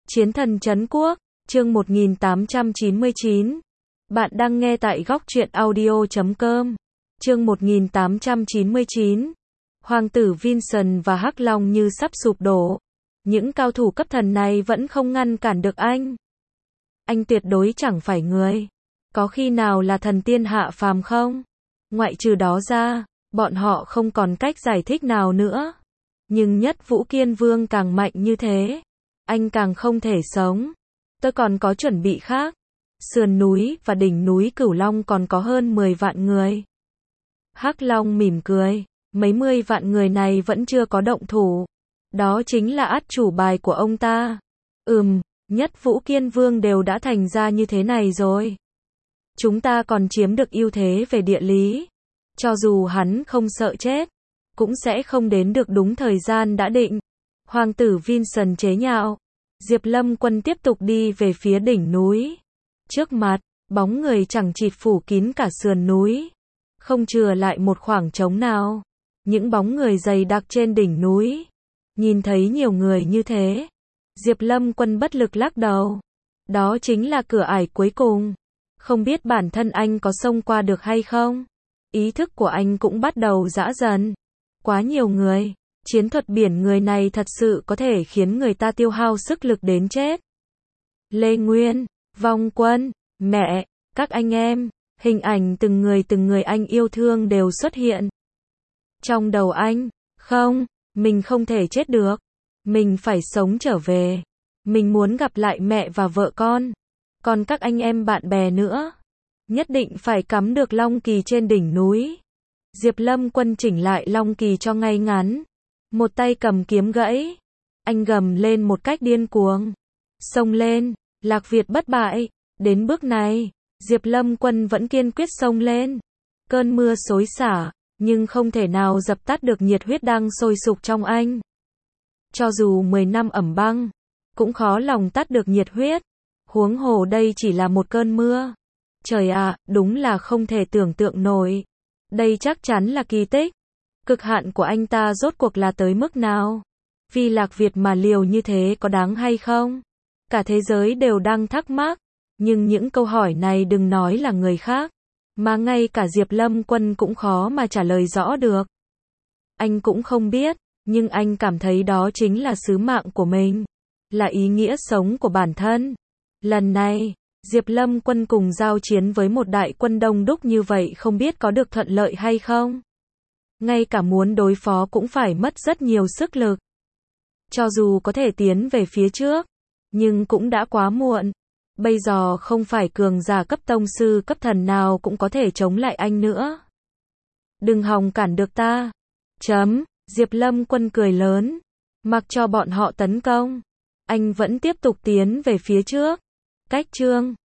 Chiến thần trấn quốc, chương 1899. Bạn đang nghe tại góc truyện audio.com. Chương 1899. Hoàng tử Vincent và Hắc Long như sắp sụp đổ. Những cao thủ cấp thần này vẫn không ngăn cản được anh. Anh tuyệt đối chẳng phải người. Có khi nào là thần tiên hạ phàm không? Ngoại trừ đó ra, bọn họ không còn cách giải thích nào nữa. Nhưng Nhất Vũ Kiên Vương càng mạnh như thế, anh càng không thể sống. Tôi còn có chuẩn bị khác. Sườn núi và đỉnh núi Cửu Long còn có hơn 10 vạn người. Hắc Long mỉm cười, mấy 10 vạn người này vẫn chưa có động thủ. Đó chính là át chủ bài của ông ta. Nhất Vũ Kiên Vương đều đã thành ra như thế này rồi. Chúng ta còn chiếm được ưu thế về địa lý. Cho dù hắn không sợ chết, cũng sẽ không đến được đúng thời gian đã định. Hoàng tử Vincent chế nhạo. Diệp Lâm Quân tiếp tục đi về phía đỉnh núi. Trước mặt, bóng người chẳng chịt phủ kín cả sườn núi. Không chừa lại một khoảng trống nào. Những bóng người dày đặc trên đỉnh núi. Nhìn thấy nhiều người như thế, Diệp Lâm Quân bất lực lắc đầu. Đó chính là cửa ải cuối cùng. Không biết bản thân anh có xông qua được hay không? Ý thức của anh cũng bắt đầu rã dần. Quá nhiều người. Chiến thuật biển người này thật sự có thể khiến người ta tiêu hao sức lực đến chết. Lê Nguyên, Vong Quân, mẹ, các anh em, hình ảnh từng người anh yêu thương đều xuất hiện. Trong đầu anh, không, mình không thể chết được. Mình phải sống trở về. Mình muốn gặp lại mẹ và vợ con. Còn các anh em bạn bè nữa. Nhất định phải cắm được long kỳ trên đỉnh núi. Diệp Lâm Quân chỉnh lại long kỳ cho ngay ngắn. Một tay cầm kiếm gãy. Anh gầm lên một cách điên cuồng. Xông lên, Lạc Việt bất bại. Đến bước này, Diệp Lâm Quân vẫn kiên quyết xông lên. Cơn mưa xối xả, nhưng không thể nào dập tắt được nhiệt huyết đang sôi sục trong anh. Cho dù 10 năm ẩm băng, cũng khó lòng tắt được nhiệt huyết. Huống hồ đây chỉ là một cơn mưa. Trời ạ, đúng là không thể tưởng tượng nổi. Đây chắc chắn là kỳ tích. Cực hạn của anh ta rốt cuộc là tới mức nào? Vì Lạc Việt mà liều như thế có đáng hay không? Cả thế giới đều đang thắc mắc. Nhưng những câu hỏi này đừng nói là người khác, mà ngay cả Diệp Lâm Quân cũng khó mà trả lời rõ được. Anh cũng không biết, nhưng anh cảm thấy đó chính là sứ mạng của mình, là ý nghĩa sống của bản thân. Lần này, Diệp Lâm Quân cùng giao chiến với một đại quân đông đúc như vậy không biết có được thuận lợi hay không. Ngay cả muốn đối phó cũng phải mất rất nhiều sức lực. Cho dù có thể tiến về phía trước, nhưng cũng đã quá muộn. Bây giờ không phải cường giả cấp tông sư cấp thần nào cũng có thể chống lại anh nữa. Đừng hòng cản được ta. Diệp Lâm Quân cười lớn. Mặc cho bọn họ tấn công, anh vẫn tiếp tục tiến về phía trước. Cách chương